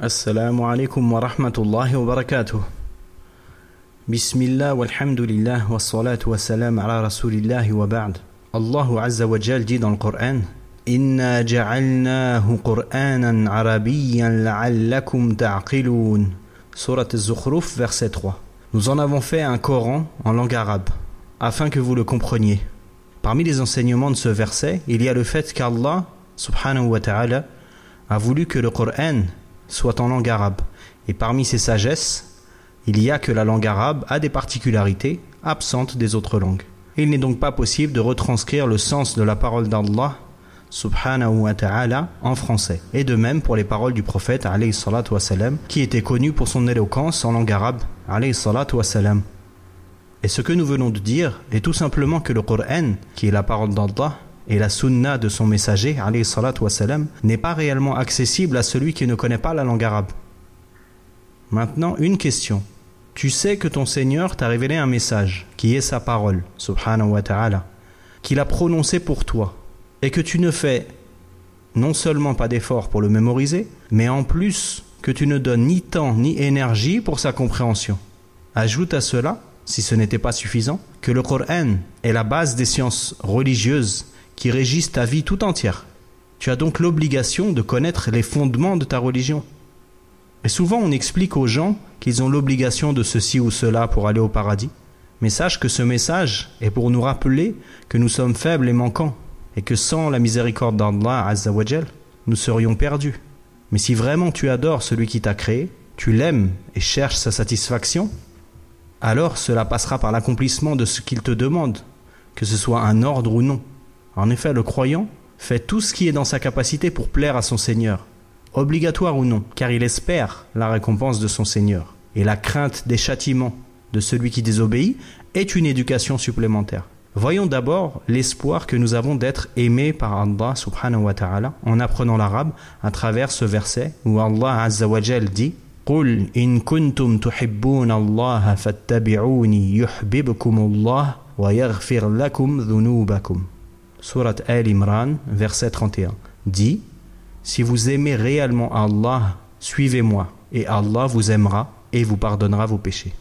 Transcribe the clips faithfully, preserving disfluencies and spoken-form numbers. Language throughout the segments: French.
Assalamu alaikum wa rahmatullahi wa barakatuh. Bismillah walhamdulillah wa salatu wa salam ala rasulillahi wa ba'd. Allahu Azza wa Jal dit dans le Coran: Inna ja'alnahu Qur'anan arabiyyan la'allakum ta'qiloun. Surat Az-Zukhruf, verset trois. Nous en avons fait un Coran en langue arabe, afin que vous le compreniez. Parmi les enseignements de ce verset, il y a le fait qu'Allah, subhanahu wa ta'ala, a voulu que le Coran soit en langue arabe. Et parmi ses sagesses, il y a que la langue arabe a des particularités absentes des autres langues. Il n'est donc pas possible de retranscrire le sens de la parole d'Allah subhanahu wa ta'ala en français. Et de même pour les paroles du prophète alayhi salatu wa salam, qui était connu pour son éloquence en langue arabe alayhi salatu wa salam. Et ce que nous venons de dire est tout simplement que le Coran, qui est la parole d'Allah, et la sunna de son messager alayhi salatu wa salam, n'est pas réellement accessible à celui qui ne connaît pas la langue arabe. Maintenant, une question. Tu sais que ton Seigneur t'a révélé un message, qui est sa parole, subhanahu wa ta'ala, qu'il a prononcé pour toi, et que tu ne fais non seulement pas d'effort pour le mémoriser, mais en plus que tu ne donnes ni temps ni énergie pour sa compréhension. Ajoute à cela, si ce n'était pas suffisant, que le Coran est la base des sciences religieuses qui régissent ta vie tout entière. Tu as donc l'obligation de connaître les fondements de ta religion. Et souvent on explique aux gens qu'ils ont l'obligation de ceci ou cela pour aller au paradis. Mais sache que ce message est pour nous rappeler que nous sommes faibles et manquants, et que sans la miséricorde d'Allah Azza wa Jal, nous serions perdus. Mais si vraiment tu adores celui qui t'a créé, tu l'aimes et cherches sa satisfaction, alors cela passera par l'accomplissement de ce qu'il te demande, que ce soit un ordre ou non. En effet, le croyant fait tout ce qui est dans sa capacité pour plaire à son Seigneur, obligatoire ou non, car il espère la récompense de son Seigneur. Et la crainte des châtiments de celui qui désobéit est une éducation supplémentaire. Voyons d'abord l'espoir que nous avons d'être aimés par Allah subhanahu wa ta'ala en apprenant l'arabe à travers ce verset où Allah Azza wa Jal dit: Qul in kuntum tuhibbuna Allah fattabi'uni yuhibbukum Allah wa yaghfir lakum dhunubakum. Surat Al-Imran, verset trente et un. Dit: si vous aimez réellement Allah, suivez-moi, et Allah vous aimera et vous pardonnera vos péchés.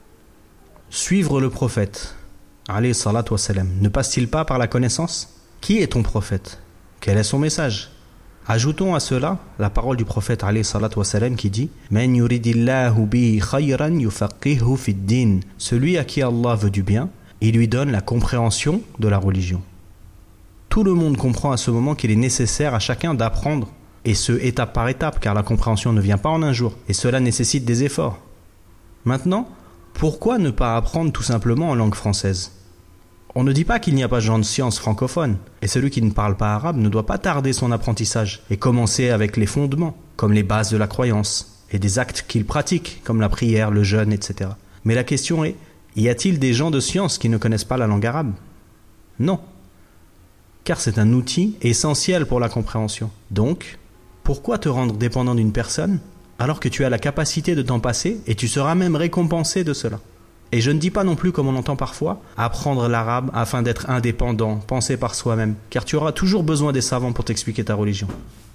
Suivre le prophète, alayhi salatu wa salam, ne passe-t-il pas par la connaissance? Qui est ton prophète? Quel est son message? Ajoutons à cela la parole du prophète alayhi salatu wa salam qui dit: Man yuridillahu bi khayran yufaqihu fid din. Celui à qui Allah veut du bien, il lui donne la compréhension de la religion. Tout le monde comprend à ce moment qu'il est nécessaire à chacun d'apprendre, et ce étape par étape, car la compréhension ne vient pas en un jour, et cela nécessite des efforts. Maintenant, pourquoi ne pas apprendre tout simplement en langue française? On ne dit pas qu'il n'y a pas de gens de science francophones, et celui qui ne parle pas arabe ne doit pas tarder son apprentissage, et commencer avec les fondements, comme les bases de la croyance, et des actes qu'il pratique, comme la prière, le jeûne, et cetera. Mais la question est, y a-t-il des gens de science qui ne connaissent pas la langue arabe? Non. Car c'est un outil essentiel pour la compréhension. Donc, pourquoi te rendre dépendant d'une personne alors que tu as la capacité de t'en passer et tu seras même récompensé de cela? Et je ne dis pas non plus, comme on entend parfois, apprendre l'arabe afin d'être indépendant, penser par soi-même, car tu auras toujours besoin des savants pour t'expliquer ta religion.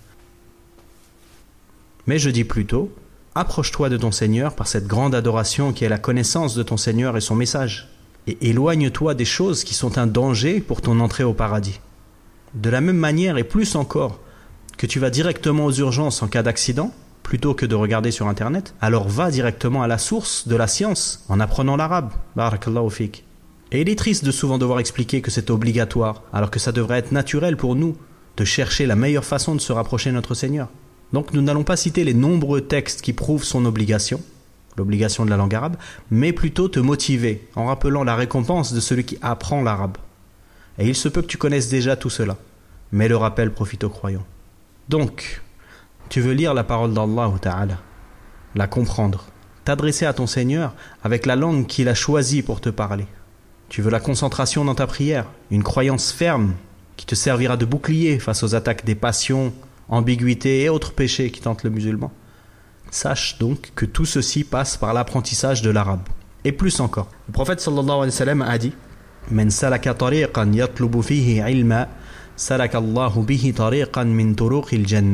Mais je dis plutôt, approche-toi de ton Seigneur par cette grande adoration qui est la connaissance de ton Seigneur et son message, et éloigne-toi des choses qui sont un danger pour ton entrée au paradis. De la même manière et plus encore que tu vas directement aux urgences en cas d'accident, plutôt que de regarder sur internet, alors va directement à la source de la science en apprenant l'arabe. Barakallahu fik. Et il est triste de souvent devoir expliquer que c'est obligatoire, alors que ça devrait être naturel pour nous de chercher la meilleure façon de se rapprocher de notre Seigneur. Donc nous n'allons pas citer les nombreux textes qui prouvent son obligation, l'obligation de la langue arabe, mais plutôt te motiver en rappelant la récompense de celui qui apprend l'arabe. Et il se peut que tu connaisses déjà tout cela, mais le rappel profite aux croyants. Donc, tu veux lire la parole d'Allah Ta'ala, la comprendre, t'adresser à ton Seigneur avec la langue qu'il a choisie pour te parler. Tu veux la concentration dans ta prière, une croyance ferme qui te servira de bouclier face aux attaques des passions, ambiguïtés et autres péchés qui tentent le musulman. Sache donc que tout ceci passe par l'apprentissage de l'arabe. Et plus encore, le prophète sallallahu alayhi wa sallam a dit: من سلك طريقا يطلب فيه علما سلك الله به طريقا من طرق الجنة.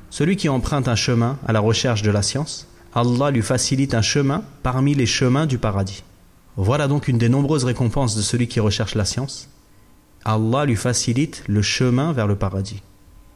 Celui qui emprunte un chemin à la recherche de la science, Allah lui facilite un chemin parmi les chemins du paradis. Voilà donc une des nombreuses récompenses de celui qui recherche la science. Allah lui facilite le chemin vers le paradis. Comment ?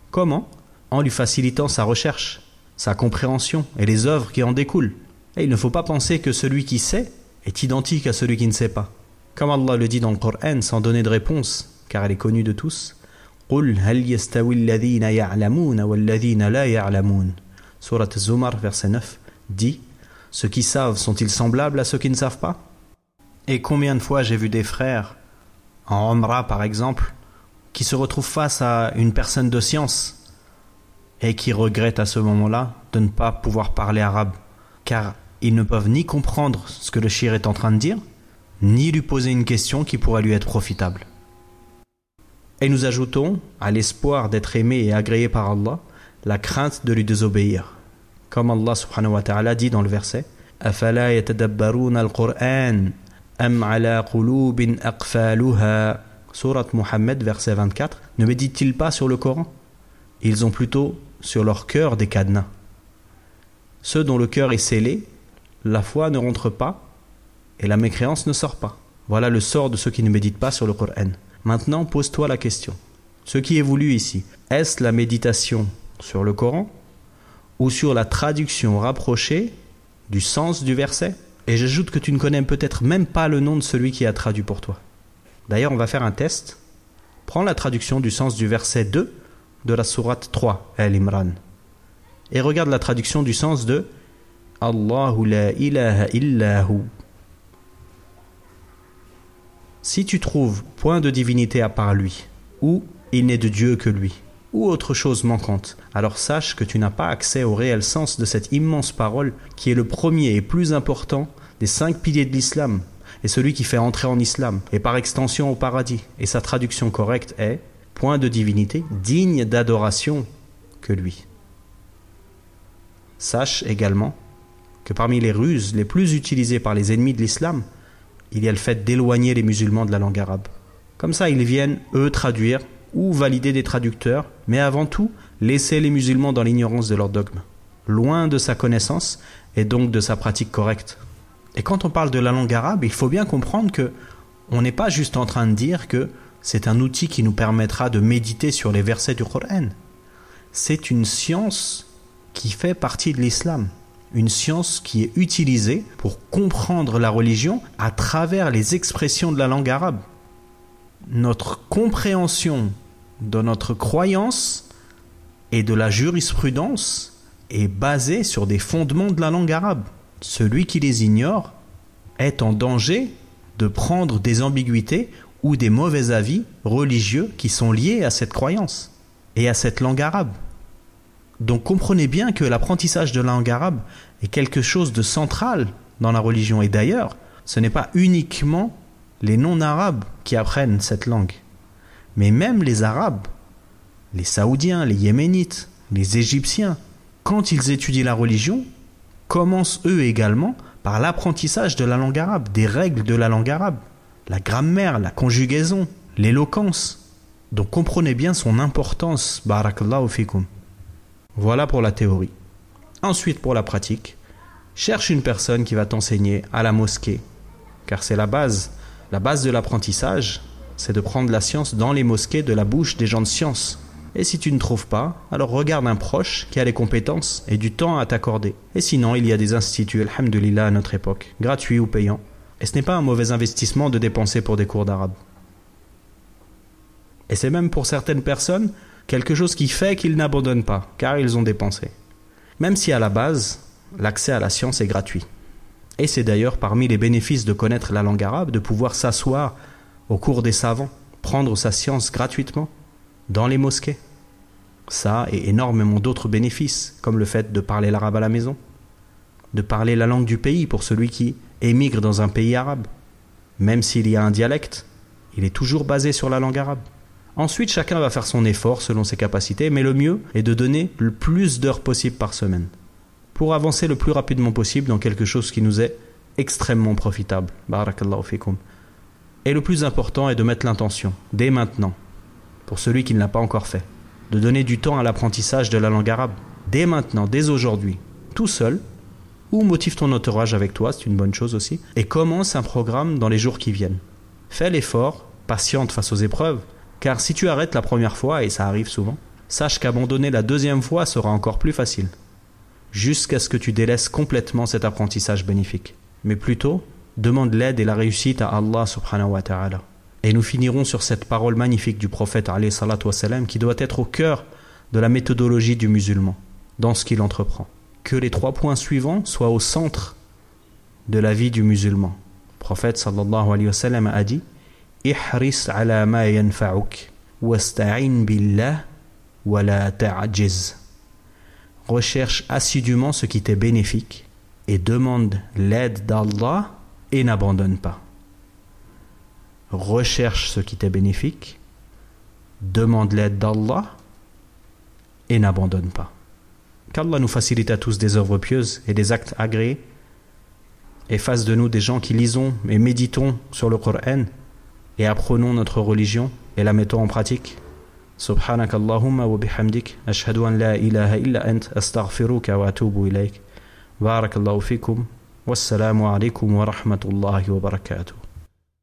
En lui facilitant sa recherche, sa compréhension et les œuvres qui en découlent. Et il ne faut pas penser que celui qui sait est identique à celui qui ne sait pas. Comme Allah le dit dans le Coran sans donner de réponse, car elle est connue de tous. قُلْ هَلْ يَسْتَوِي الَّذِينَ يَعْلَمُونَ وَالَّذِينَ لَا يَعْلَمُونَ. Surat Az-Zumar, verset neuf, dit « Ceux qui savent sont-ils semblables à ceux qui ne savent pas ?» Et combien de fois j'ai vu des frères, en Umrah par exemple, qui se retrouvent face à une personne de science et qui regrettent à ce moment-là de ne pas pouvoir parler arabe, car ils ne peuvent ni comprendre ce que le shir est en train de dire, ni lui poser une question qui pourrait lui être profitable. Et nous ajoutons, à l'espoir d'être aimé et agréé par Allah, la crainte de lui désobéir. Comme Allah subhanahu wa ta'ala dit dans le verset « أَفَلَا يَتَدَبَّرُونَ الْقُرْآنَ أَمْ عَلَى قُلُوبٍ أَقْفَالُهَا » Surat Muhammad, verset vingt-quatre. Ne méditent-ils pas sur le Coran ? Ils ont plutôt sur leur cœur des cadenas. Ceux dont le cœur est scellé, la foi ne rentre pas et la mécréance ne sort pas. Voilà le sort de ceux qui ne méditent pas sur le Coran. Maintenant, pose-toi la question. Ce qui est voulu ici, est-ce la méditation sur le Coran ou sur la traduction rapprochée du sens du verset ? Et j'ajoute que tu ne connais peut-être même pas le nom de celui qui a traduit pour toi. D'ailleurs, on va faire un test. Prends la traduction du sens du verset deux de la sourate trois, Al-Imran. Et regarde la traduction du sens de Allahu la ilaha illahu. Si tu trouves point de divinité à part lui, ou il n'est de Dieu que lui, ou autre chose manquante, alors sache que tu n'as pas accès au réel sens de cette immense parole qui est le premier et plus important des cinq piliers de l'islam, et celui qui fait entrer en islam, et par extension au paradis. Et sa traduction correcte est « point de divinité digne d'adoration que lui ». Sache également que parmi les ruses les plus utilisées par les ennemis de l'islam, il y a le fait d'éloigner les musulmans de la langue arabe. Comme ça, ils viennent, eux, traduire ou valider des traducteurs, mais avant tout, laisser les musulmans dans l'ignorance de leur dogme, loin de sa connaissance et donc de sa pratique correcte. Et quand on parle de la langue arabe, il faut bien comprendre que on n'est pas juste en train de dire que c'est un outil qui nous permettra de méditer sur les versets du Coran. C'est une science qui fait partie de l'islam. Une science qui est utilisée pour comprendre la religion à travers les expressions de la langue arabe. Notre compréhension de notre croyance et de la jurisprudence est basée sur des fondements de la langue arabe. Celui qui les ignore est en danger de prendre des ambiguïtés ou des mauvais avis religieux qui sont liés à cette croyance et à cette langue arabe. Donc comprenez bien que l'apprentissage de la langue arabe est quelque chose de central dans la religion. Et d'ailleurs, ce n'est pas uniquement les non-arabes qui apprennent cette langue, mais même les arabes, les saoudiens, les yéménites, les égyptiens, quand ils étudient la religion, commencent eux également par l'apprentissage de la langue arabe, des règles de la langue arabe, la grammaire, la conjugaison, l'éloquence. Donc comprenez bien son importance, barakallahu fikum. Voilà pour la théorie. Ensuite, pour la pratique, cherche une personne qui va t'enseigner à la mosquée, car c'est la base. La base de l'apprentissage, c'est de prendre la science dans les mosquées de la bouche des gens de science. Et si tu ne trouves pas, alors regarde un proche qui a les compétences et du temps à t'accorder. Et sinon, il y a des instituts, alhamdulillah, à notre époque, gratuits ou payants. Et ce n'est pas un mauvais investissement de dépenser pour des cours d'arabe. Et c'est même pour certaines personnes quelque chose qui fait qu'ils n'abandonnent pas, car ils ont dépensé. Même si à la base, l'accès à la science est gratuit. Et c'est d'ailleurs parmi les bénéfices de connaître la langue arabe, de pouvoir s'asseoir au cours des savants, prendre sa science gratuitement dans les mosquées. Ça et énormément d'autres bénéfices, comme le fait de parler l'arabe à la maison, de parler la langue du pays pour celui qui émigre dans un pays arabe. Même s'il y a un dialecte, il est toujours basé sur la langue arabe. Ensuite, chacun va faire son effort selon ses capacités, mais le mieux est de donner le plus d'heures possible par semaine pour avancer le plus rapidement possible dans quelque chose qui nous est extrêmement profitable. Barakallahu fikum. Et le plus important est de mettre l'intention, dès maintenant, pour celui qui ne l'a pas encore fait, de donner du temps à l'apprentissage de la langue arabe, dès maintenant, dès aujourd'hui, tout seul, ou motive ton entourage avec toi, c'est une bonne chose aussi, et commence un programme dans les jours qui viennent. Fais l'effort, patiente face aux épreuves, car si tu arrêtes la première fois, et ça arrive souvent, sache qu'abandonner la deuxième fois sera encore plus facile, jusqu'à ce que tu délaisses complètement cet apprentissage bénéfique. Mais plutôt, demande l'aide et la réussite à Allah subhanahu wa ta'ala. Et nous finirons sur cette parole magnifique du prophète alayhi salatu wa salam, qui doit être au cœur de la méthodologie du musulman, dans ce qu'il entreprend. Que les trois points suivants soient au centre de la vie du musulman. Le prophète sallallahu alayhi wa sallam a dit « Ihris ala ma yanfa'uk, wasta'in billah, wa la ta'ajiz » Recherche assidûment ce qui t'est bénéfique et demande l'aide d'Allah et n'abandonne pas. Recherche ce qui t'est bénéfique, demande l'aide d'Allah et n'abandonne pas. Qu'Allah nous facilite à tous des œuvres pieuses et des actes agréés et fasse de nous des gens qui lisons et méditons sur le Coran et apprenons notre religion et la mettons en pratique. سبحانك اللهم وبحمدك أشهد أن لا إله إلا أنت أستغفرك وأتوب إليك بارك الله فيكم والسلام عليكم ورحمة الله وبركاته